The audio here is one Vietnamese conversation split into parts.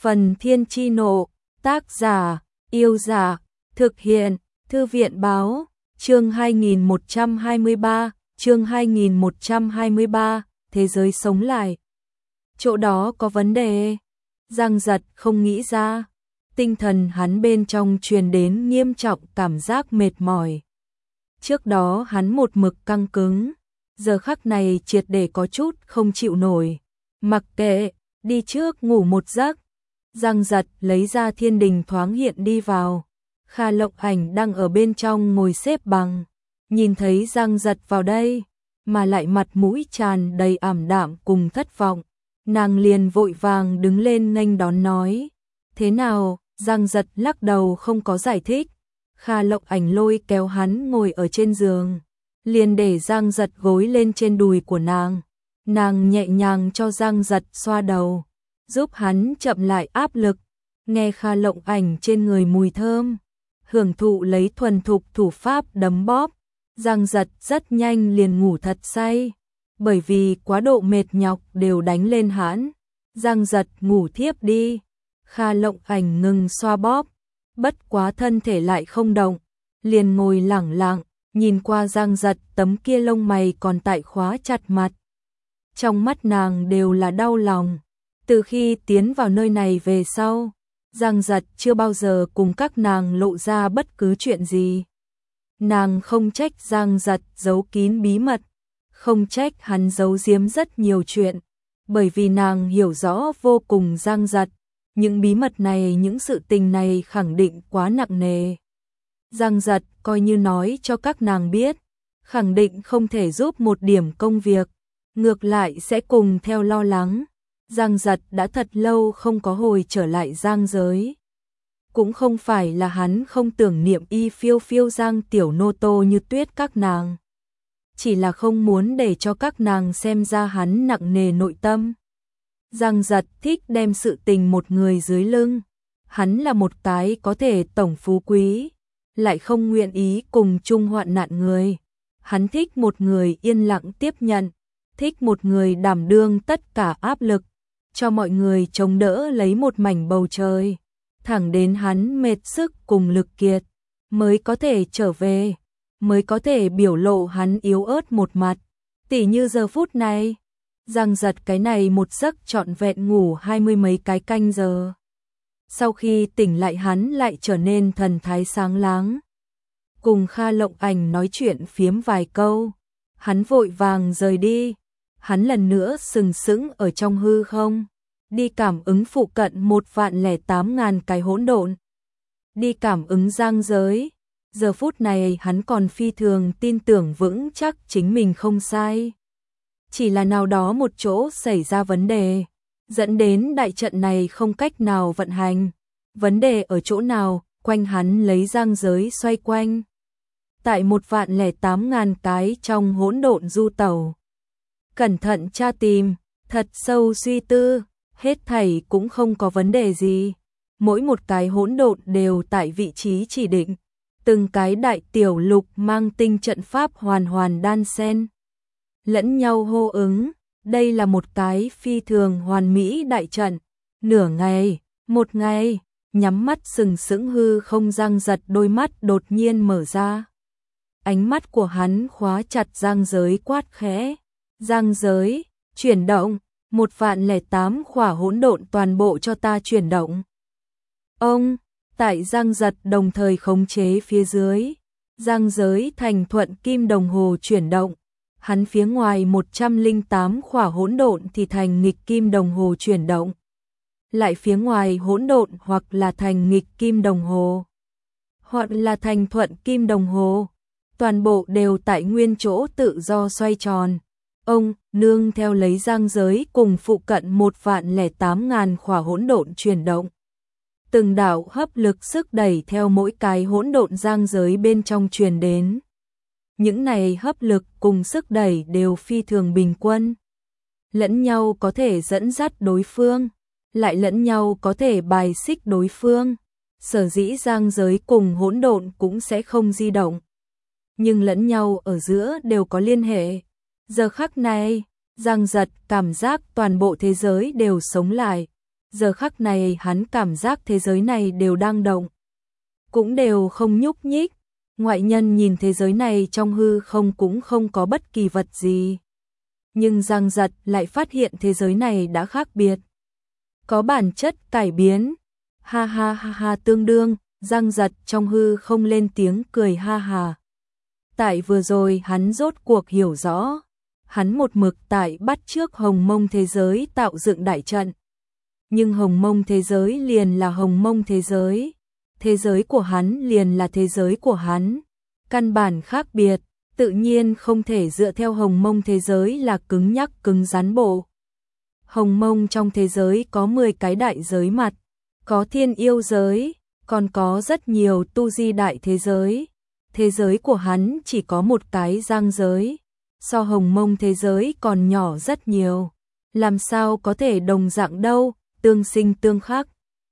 Phần Thiên Chi Nộ, tác giả, Yêu Giả, thực hiện, Thư viện Báo, chương 2123, thế giới sống lại. Chỗ đó có vấn đề. Giang Giật không nghĩ ra, tinh thần hắn bên trong truyền đến nghiêm trọng cảm giác mệt mỏi. Trước đó hắn một mực căng cứng, giờ khắc này triệt để có chút không chịu nổi. Mặc kệ, đi trước ngủ một giấc. Giang Giật lấy ra thiên đình thoáng hiện đi vào. Kha Lộng Ảnh đang ở bên trong ngồi xếp bằng, nhìn thấy Giang Giật vào đây, mà lại mặt mũi tràn đầy ảm đạm cùng thất vọng. Nàng liền vội vàng đứng lên nghênh đón nói, thế nào? Giang Giật lắc đầu không có giải thích. Kha Lộng Ảnh lôi kéo hắn ngồi ở trên giường, liền để Giang Giật gối lên trên đùi của nàng. Nàng nhẹ nhàng cho Giang Giật xoa đầu, giúp hắn chậm lại áp lực, nghe Kha Lộng Ảnh trên người mùi thơm, hưởng thụ lấy thuần thục thủ pháp đấm bóp. Giang Giật rất nhanh liền ngủ thật say, bởi vì quá độ mệt nhọc đều đánh lên hắn. Giang Giật ngủ thiếp đi, Kha Lộng Ảnh ngừng xoa bóp, bất quá thân thể lại không động, liền ngồi lẳng lặng, nhìn qua Giang Giật tấm kia lông mày còn tại khóa chặt mặt. Trong mắt nàng đều là đau lòng. Từ khi tiến vào nơi này về sau, Giang Giật chưa bao giờ cùng các nàng lộ ra bất cứ chuyện gì. Nàng không trách Giang Giật giấu kín bí mật, không trách hắn giấu giếm rất nhiều chuyện, bởi vì nàng hiểu rõ vô cùng Giang Giật. Những bí mật này, những sự tình này khẳng định quá nặng nề. Giang Giật coi như nói cho các nàng biết, khẳng định không thể giúp một điểm công việc, ngược lại sẽ cùng theo lo lắng. Giang Giật đã thật lâu không có hồi trở lại Giang giới. Cũng không phải là hắn không tưởng niệm Y Phiêu Phiêu Giang Tiểu Nô Tô Như Tuyết các nàng, chỉ là không muốn để cho các nàng xem ra hắn nặng nề nội tâm. Giang Giật thích đem sự tình một người dưới lưng. Hắn là một cái có thể tổng phú quý, lại không nguyện ý cùng chung hoạn nạn người. Hắn thích một người yên lặng tiếp nhận, thích một người đảm đương tất cả áp lực, cho mọi người chống đỡ lấy một mảnh bầu trời. Thẳng đến hắn mệt sức cùng lực kiệt, mới có thể trở về, mới có thể biểu lộ hắn yếu ớt một mặt. Tỉ như giờ phút này, Giang Giật cái này một giấc trọn vẹn ngủ 20 mấy cái canh giờ. Sau khi tỉnh lại hắn lại trở nên thần thái sáng láng. Cùng Kha Lộng Ảnh nói chuyện phiếm vài câu, hắn vội vàng rời đi. Hắn lần nữa sừng sững ở trong hư không, đi cảm ứng phụ cận 1.008.000 cái hỗn độn, đi cảm ứng Giang giới. Giờ phút này hắn còn phi thường tin tưởng vững chắc chính mình không sai. Chỉ là nào đó một chỗ xảy ra vấn đề, dẫn đến đại trận này không cách nào vận hành. Vấn đề ở chỗ nào? Quanh hắn lấy Giang giới xoay quanh, tại 1.008.000 cái trong hỗn độn du tẩu. Cẩn thận tra tìm, thật sâu suy tư, hết thảy cũng không có vấn đề gì. Mỗi một cái hỗn độn đều tại vị trí chỉ định, từng cái đại tiểu lục mang tinh trận pháp hoàn hoàn đan xen, lẫn nhau hô ứng. Đây là một cái phi thường hoàn mỹ đại trận. Nửa ngày, một ngày, nhắm mắt sừng sững hư không Giang Giật đôi mắt đột nhiên mở ra. Ánh mắt của hắn khóa chặt Giang giới, quát khẽ. Giang giới, chuyển động, 1.008 khỏa hỗn độn toàn bộ cho ta chuyển động. Ông, tại Giang Giật đồng thời khống chế phía dưới, Giang giới thành thuận kim đồng hồ chuyển động. Hắn phía ngoài 108 khỏa hỗn độn thì thành nghịch kim đồng hồ chuyển động. Lại phía ngoài hỗn độn hoặc là thành nghịch kim đồng hồ, hoặc là thành thuận kim đồng hồ, toàn bộ đều tại nguyên chỗ tự do xoay tròn. Ông, nương theo lấy Giang giới cùng phụ cận 1.008.000 khỏa hỗn độn chuyển động. Từng đạo hấp lực sức đẩy theo mỗi cái hỗn độn Giang giới bên trong truyền đến. Những này hấp lực cùng sức đẩy đều phi thường bình quân, lẫn nhau có thể dẫn dắt đối phương, lại lẫn nhau có thể bài xích đối phương. Sở dĩ Giang giới cùng hỗn độn cũng sẽ không di động, nhưng lẫn nhau ở giữa đều có liên hệ. Giờ khắc này, Giang Giật cảm giác toàn bộ thế giới đều sống lại. Giờ khắc này hắn cảm giác thế giới này đều đang động, cũng đều không nhúc nhích. Ngoại nhân nhìn thế giới này trong hư không cũng không có bất kỳ vật gì. Nhưng Giang Giật lại phát hiện thế giới này đã khác biệt. Có bản chất cải biến. Ha ha ha ha, tương đương, Giang Giật trong hư không lên tiếng cười ha ha. Tại vừa rồi hắn rốt cuộc hiểu rõ. Hắn một mực tại bắt trước Hồng Mông thế giới tạo dựng đại trận. Nhưng Hồng Mông thế giới liền là Hồng Mông thế giới. Thế giới của hắn liền là thế giới của hắn. Căn bản khác biệt, tự nhiên không thể dựa theo Hồng Mông thế giới là cứng nhắc cứng rắn bộ. Hồng Mông trong thế giới có 10 cái đại giới mặt, có thiên yêu giới, còn có rất nhiều tu di đại thế giới. Thế giới của hắn chỉ có một cái Giang giới, so Hồng Mông thế giới còn nhỏ rất nhiều. Làm sao có thể đồng dạng đâu, tương sinh tương khắc,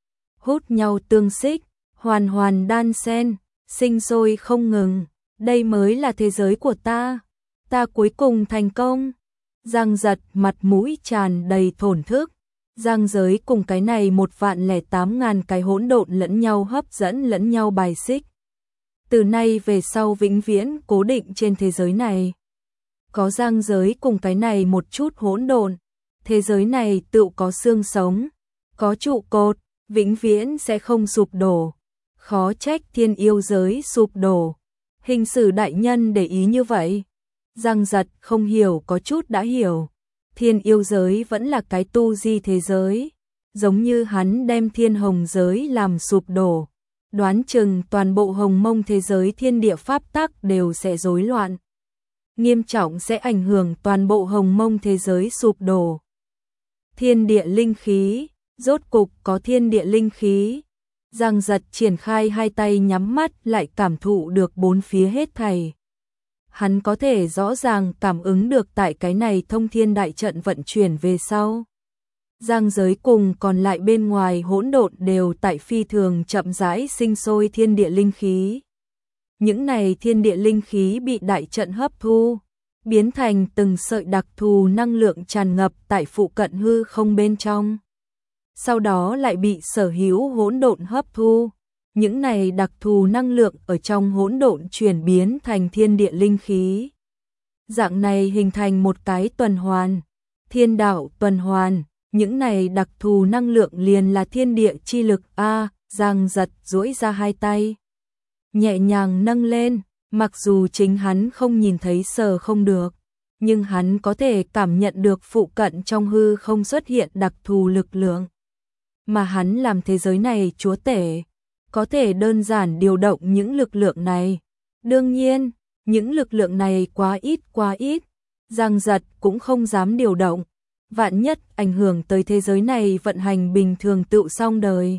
hút nhau tương xích, hoàn hoàn đan xen, sinh sôi không ngừng. Đây mới là thế giới của ta cuối cùng thành công. Giang Giật mặt mũi tràn đầy thổn thức. Giang giới cùng cái này 1.008.000 cái hỗn độn lẫn nhau hấp dẫn lẫn nhau bài xích. Từ nay về sau vĩnh viễn cố định trên thế giới này. Có Giang giới cùng cái này một chút hỗn độn, thế giới này tự có xương sống, có trụ cột, vĩnh viễn sẽ không sụp đổ. Khó trách thiên yêu giới sụp đổ. Hình sử đại nhân để ý như vậy. Giang Giật không hiểu có chút đã hiểu. Thiên yêu giới vẫn là cái tu di thế giới. Giống như hắn đem thiên hồng giới làm sụp đổ. Đoán chừng toàn bộ Hồng Mông thế giới thiên địa pháp tắc đều sẽ rối loạn. Nghiêm trọng sẽ ảnh hưởng toàn bộ Hồng Mông thế giới sụp đổ. Thiên địa linh khí, rốt cục có thiên địa linh khí. Giang Giật triển khai hai tay nhắm mắt lại cảm thụ được bốn phía hết thảy. Hắn có thể rõ ràng cảm ứng được tại cái này thông thiên đại trận vận chuyển về sau. Giang giới cùng còn lại bên ngoài hỗn độn đều tại phi thường chậm rãi sinh sôi thiên địa linh khí. Những này thiên địa linh khí bị đại trận hấp thu, biến thành từng sợi đặc thù năng lượng tràn ngập tại phụ cận hư không bên trong. Sau đó lại bị sở hữu hỗn độn hấp thu. Những này đặc thù năng lượng ở trong hỗn độn chuyển biến thành thiên địa linh khí. Dạng này hình thành một cái tuần hoàn, thiên đạo tuần hoàn. Những này đặc thù năng lượng liền là thiên địa chi lực. Giang Giật duỗi ra hai tay, nhẹ nhàng nâng lên, mặc dù chính hắn không nhìn thấy sờ không được, nhưng hắn có thể cảm nhận được phụ cận trong hư không xuất hiện đặc thù lực lượng. Mà hắn làm thế giới này chúa tể, có thể đơn giản điều động những lực lượng này. Đương nhiên, những lực lượng này quá ít, Giang Giật cũng không dám điều động. Vạn nhất ảnh hưởng tới thế giới này vận hành bình thường tựu xong đời.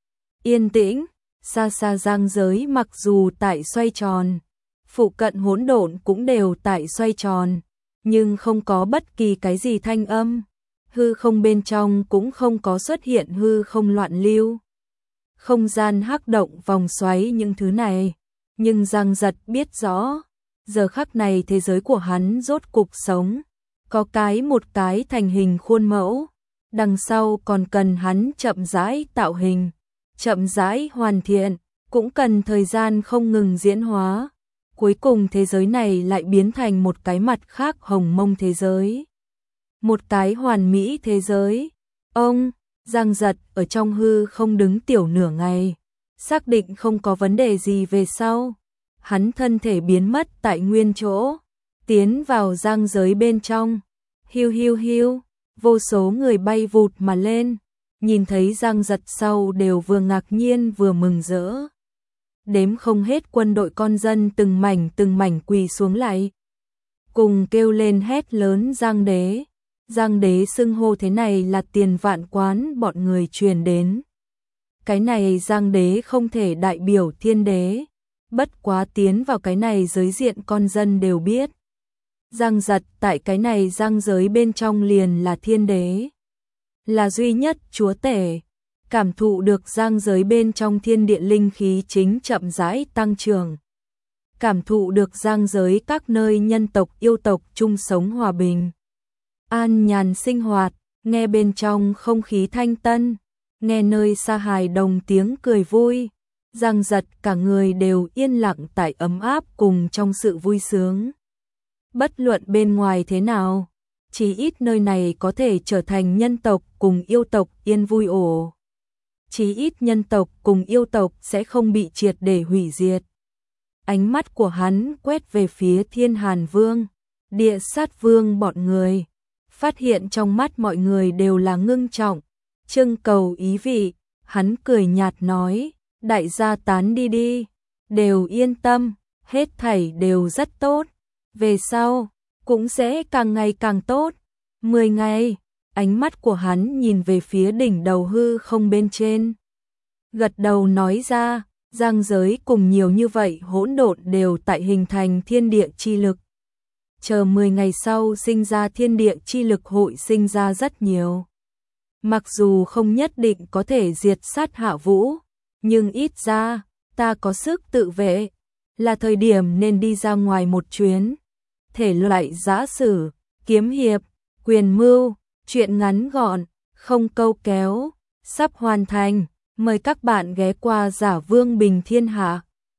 Yên tĩnh, xa xa Giang giới mặc dù tại xoay tròn, phụ cận hỗn độn cũng đều tại xoay tròn, nhưng không có bất kỳ cái gì thanh âm. Hư không bên trong cũng không có xuất hiện hư không loạn lưu, không gian hắc động vòng xoáy những thứ này. Nhưng Giang Giật biết rõ, giờ khắc này thế giới của hắn rốt cục sống, có một cái thành hình khuôn mẫu, đằng sau còn cần hắn chậm rãi tạo hình, chậm rãi hoàn thiện, cũng cần thời gian không ngừng diễn hóa. Cuối cùng thế giới này lại biến thành một cái mặt khác Hồng Mông thế giới. Một cái hoàn mỹ thế giới. Ông, Giang Giật ở trong hư không đứng tiểu nửa ngày, xác định không có vấn đề gì về sau. Hắn thân thể biến mất tại nguyên chỗ, tiến vào Giang giới bên trong. Hiu hiu hiu, vô số người bay vụt mà lên, nhìn thấy Giang Giật sau đều vừa ngạc nhiên vừa mừng rỡ. Đếm không hết quân đội con dân từng mảnh quỳ xuống lại, cùng kêu lên hét lớn Giang đế. Giang đế xưng hô thế này là Tiền Vạn Quán bọn người truyền đến. Cái này Giang đế không thể đại biểu thiên đế, bất quá tiến vào cái này giới diện con dân đều biết. Giang Giật tại cái này Giang giới bên trong liền là thiên đế, là duy nhất chúa tể. Cảm thụ được Giang giới bên trong thiên địa linh khí chính chậm rãi tăng trưởng. Cảm thụ được Giang giới các nơi nhân tộc yêu tộc chung sống hòa bình, an nhàn sinh hoạt, nghe bên trong không khí thanh tân, nghe nơi xa hài đồng tiếng cười vui, Giang Giật cả người đều yên lặng tại ấm áp cùng trong sự vui sướng. Bất luận bên ngoài thế nào, chí ít nơi này có thể trở thành nhân tộc cùng yêu tộc yên vui ổ. Chí ít nhân tộc cùng yêu tộc sẽ không bị triệt để hủy diệt. Ánh mắt của hắn quét về phía Thiên Hàn Vương, Địa Sát Vương bọn người, phát hiện trong mắt mọi người đều là ngưng trọng, trưng cầu ý vị, hắn cười nhạt nói, đại gia tán đi đi, đều yên tâm, hết thảy đều rất tốt, về sau, cũng sẽ càng ngày càng tốt. 10 ngày, ánh mắt của hắn nhìn về phía đỉnh đầu hư không bên trên. Gật đầu nói ra, giang giới cùng nhiều như vậy hỗn độn đều tại hình thành thiên địa chi lực. Chờ 10 ngày sau sinh ra thiên địa chi lực hội sinh ra rất nhiều. Mặc dù không nhất định có thể diệt sát Hạ Vũ, nhưng ít ra, ta có sức tự vệ, là thời điểm nên đi ra ngoài một chuyến. Thể loại giã sử, kiếm hiệp, quyền mưu, truyện ngắn gọn, không câu kéo, sắp hoàn thành. Mời các bạn ghé qua Giả Vương Bình Thiên Hạ.